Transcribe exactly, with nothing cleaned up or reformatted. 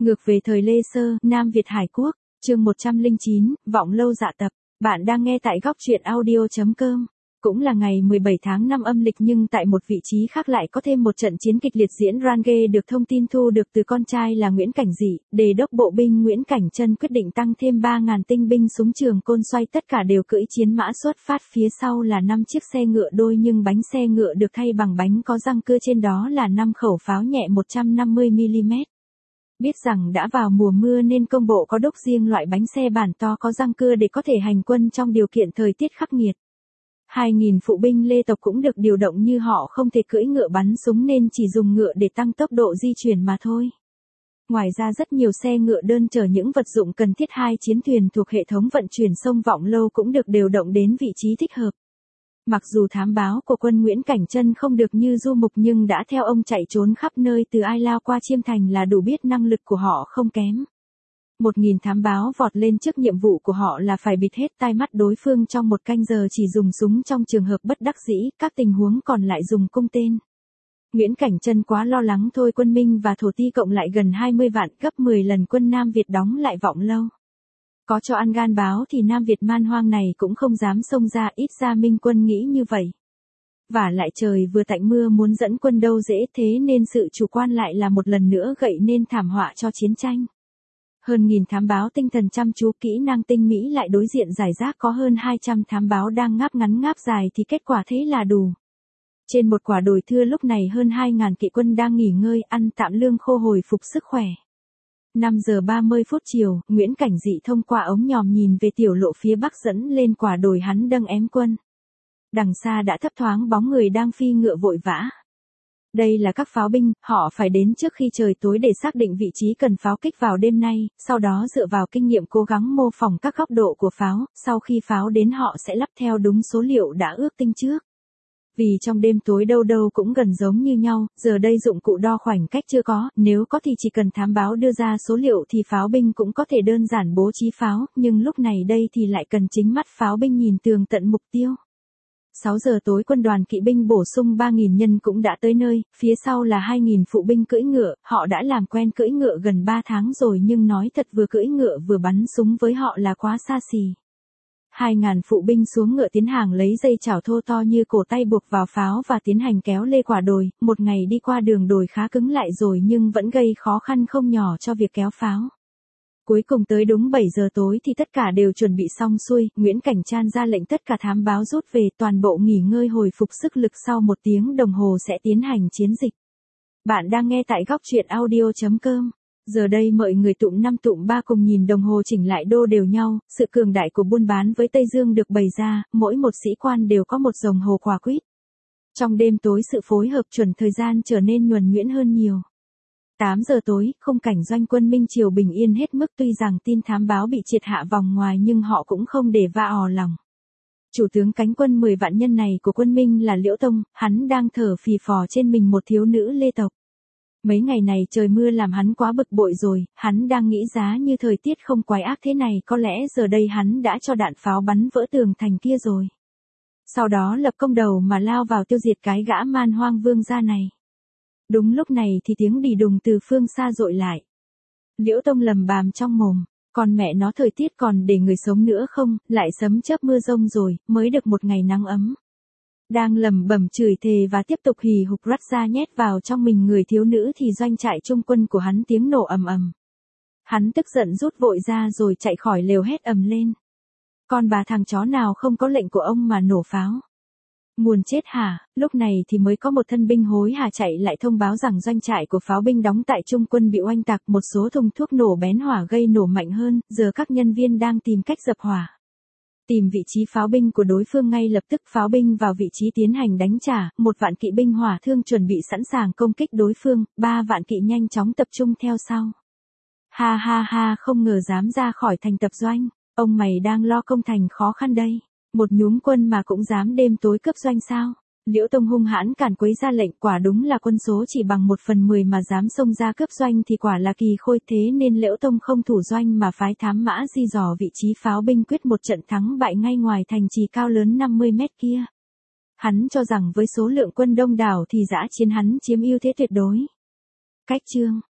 Ngược về thời Lê Sơ, Nam Việt Hải Quốc, chương một trăm lẻ chín, Vọng Lâu Dạ Tập. Bạn đang nghe tại góc truyện audio chấm com. Cũng là ngày mười bảy tháng năm âm lịch nhưng tại một vị trí khác lại có thêm một trận chiến kịch liệt diễn ra ghê được thông tin thu được từ con trai là Nguyễn Cảnh Dị, đề đốc bộ binh Nguyễn Cảnh Trân quyết định tăng thêm ba nghìn tinh binh súng trường côn xoay tất cả đều cưỡi chiến mã xuất phát phía sau là năm chiếc xe ngựa đôi nhưng bánh xe ngựa được thay bằng bánh có răng cưa trên đó là năm khẩu pháo nhẹ một trăm năm mươi mi li mét. Biết rằng đã vào mùa mưa nên công bộ có đúc riêng loại bánh xe bản to có răng cưa để có thể hành quân trong điều kiện thời tiết khắc nghiệt. hai nghìn phụ binh Lê tộc cũng được điều động như họ không thể cưỡi ngựa bắn súng nên chỉ dùng ngựa để tăng tốc độ di chuyển mà thôi. Ngoài ra rất nhiều xe ngựa đơn chở những vật dụng cần thiết hai chiến thuyền thuộc hệ thống vận chuyển sông Vọng Lâu cũng được điều động đến vị trí thích hợp. Mặc dù thám báo của quân Nguyễn Cảnh Trân không được như Du Mục nhưng đã theo ông chạy trốn khắp nơi từ Ai Lao qua Chiêm Thành là đủ biết năng lực của họ không kém. Một nghìn thám báo vọt lên trước nhiệm vụ của họ là phải bịt hết tai mắt đối phương trong một canh giờ chỉ dùng súng trong trường hợp bất đắc dĩ, các tình huống còn lại dùng cung tên. Nguyễn Cảnh Trân quá lo lắng thôi quân Minh và Thổ Ti cộng lại gần hai mươi vạn gấp mười lần quân Nam Việt đóng lại Vọng Lâu. Có cho ăn gan báo thì Nam Việt man hoang này cũng không dám xông ra, ít ra Minh quân nghĩ như vậy. Và lại trời vừa tạnh mưa muốn dẫn quân đâu dễ thế nên sự chủ quan lại là một lần nữa gợi nên thảm họa cho chiến tranh. Hơn nghìn thám báo tinh thần chăm chú kỹ năng tinh mỹ lại đối diện giải rác có hơn hai trăm thám báo đang ngáp ngắn ngáp dài thì kết quả thế là đủ. Trên một quả đồi thưa lúc này hơn hai nghìn kỵ quân đang nghỉ ngơi ăn tạm lương khô hồi phục sức khỏe. năm giờ ba mươi phút chiều, Nguyễn Cảnh Dị thông qua ống nhòm nhìn về tiểu lộ phía bắc dẫn lên quả đồi hắn đâng ém quân. Đằng xa đã thấp thoáng bóng người đang phi ngựa vội vã. Đây là các pháo binh, họ phải đến trước khi trời tối để xác định vị trí cần pháo kích vào đêm nay, sau đó dựa vào kinh nghiệm cố gắng mô phỏng các góc độ của pháo, sau khi pháo đến họ sẽ lắp theo đúng số liệu đã ước tính trước. Vì trong đêm tối đâu đâu cũng gần giống như nhau, giờ đây dụng cụ đo khoảnh cách chưa có, nếu có thì chỉ cần thám báo đưa ra số liệu thì pháo binh cũng có thể đơn giản bố trí pháo, nhưng lúc này đây thì lại cần chính mắt pháo binh nhìn tường tận mục tiêu. sáu giờ tối quân đoàn kỵ binh bổ sung ba nghìn nhân cũng đã tới nơi, phía sau là hai nghìn phụ binh cưỡi ngựa, họ đã làm quen cưỡi ngựa gần ba tháng rồi nhưng nói thật vừa cưỡi ngựa vừa bắn súng với họ là quá xa xỉ. hai nghìn phụ binh xuống ngựa tiến hàng lấy dây chảo thô to như cổ tay buộc vào pháo và tiến hành kéo lê quả đồi, một ngày đi qua đường đồi khá cứng lại rồi nhưng vẫn gây khó khăn không nhỏ cho việc kéo pháo. Cuối cùng tới đúng bảy giờ tối thì tất cả đều chuẩn bị xong xuôi, Nguyễn Cảnh Trân ra lệnh tất cả thám báo rút về toàn bộ nghỉ ngơi hồi phục sức lực sau một tiếng đồng hồ sẽ tiến hành chiến dịch. Bạn đang nghe tại góc truyện audio chấm com. Giờ đây mọi người tụm năm tụm ba cùng nhìn đồng hồ chỉnh lại đô đều nhau, sự cường đại của buôn bán với Tây Dương được bày ra, mỗi một sĩ quan đều có một đồng hồ quả quýt. Trong đêm tối sự phối hợp chuẩn thời gian trở nên nhuần nhuyễn hơn nhiều. tám giờ tối, khung cảnh doanh quân Minh Triều bình yên hết mức tuy rằng tin thám báo bị triệt hạ vòng ngoài nhưng họ cũng không để va ò lòng. Chủ tướng cánh quân mười vạn nhân này của quân Minh là Liễu Tông, hắn đang thở phì phò trên mình một thiếu nữ Lê tộc. Mấy ngày này trời mưa làm hắn quá bực bội rồi, hắn đang nghĩ giá như thời tiết không quái ác thế này có lẽ giờ đây hắn đã cho đạn pháo bắn vỡ tường thành kia rồi. Sau đó lập công đầu mà lao vào tiêu diệt cái gã man hoang vương gia này. Đúng lúc này thì tiếng đì đùng từ phương xa dội lại. Liễu Tông lầm bàm trong mồm, còn mẹ nó thời tiết còn để người sống nữa không, lại sấm chớp mưa rông rồi, mới được một ngày nắng ấm. Đang lầm bầm chửi thề và tiếp tục hì hục rắt ra nhét vào trong mình người thiếu nữ thì doanh trại trung quân của hắn tiếng nổ ầm ầm. Hắn tức giận rút vội ra rồi chạy khỏi lều hét ầm lên. Con bà thằng chó nào không có lệnh của ông mà nổ pháo. Muốn chết hả, lúc này thì mới có một thân binh hối hả chạy lại thông báo rằng doanh trại của pháo binh đóng tại trung quân bị oanh tạc một số thùng thuốc nổ bén hỏa gây nổ mạnh hơn, giờ các nhân viên đang tìm cách dập hỏa. Tìm vị trí pháo binh của đối phương ngay lập tức pháo binh vào vị trí tiến hành đánh trả, một vạn kỵ binh hỏa thương chuẩn bị sẵn sàng công kích đối phương, ba vạn kỵ nhanh chóng tập trung theo sau. Ha ha ha không ngờ dám ra khỏi thành tập doanh, ông mày đang lo công thành khó khăn đây. Một nhúm quân mà cũng dám đêm tối cướp doanh sao? Liễu Tông hung hãn càn quấy ra lệnh quả đúng là quân số chỉ bằng một phần mười mà dám xông ra cướp doanh thì quả là kỳ khôi thế nên Liễu Tông không thủ doanh mà phái thám mã di dò vị trí pháo binh quyết một trận thắng bại ngay ngoài thành trì cao lớn năm mươi mét kia. Hắn cho rằng với số lượng quân đông đảo thì dã chiến hắn chiếm ưu thế tuyệt đối. Cách chương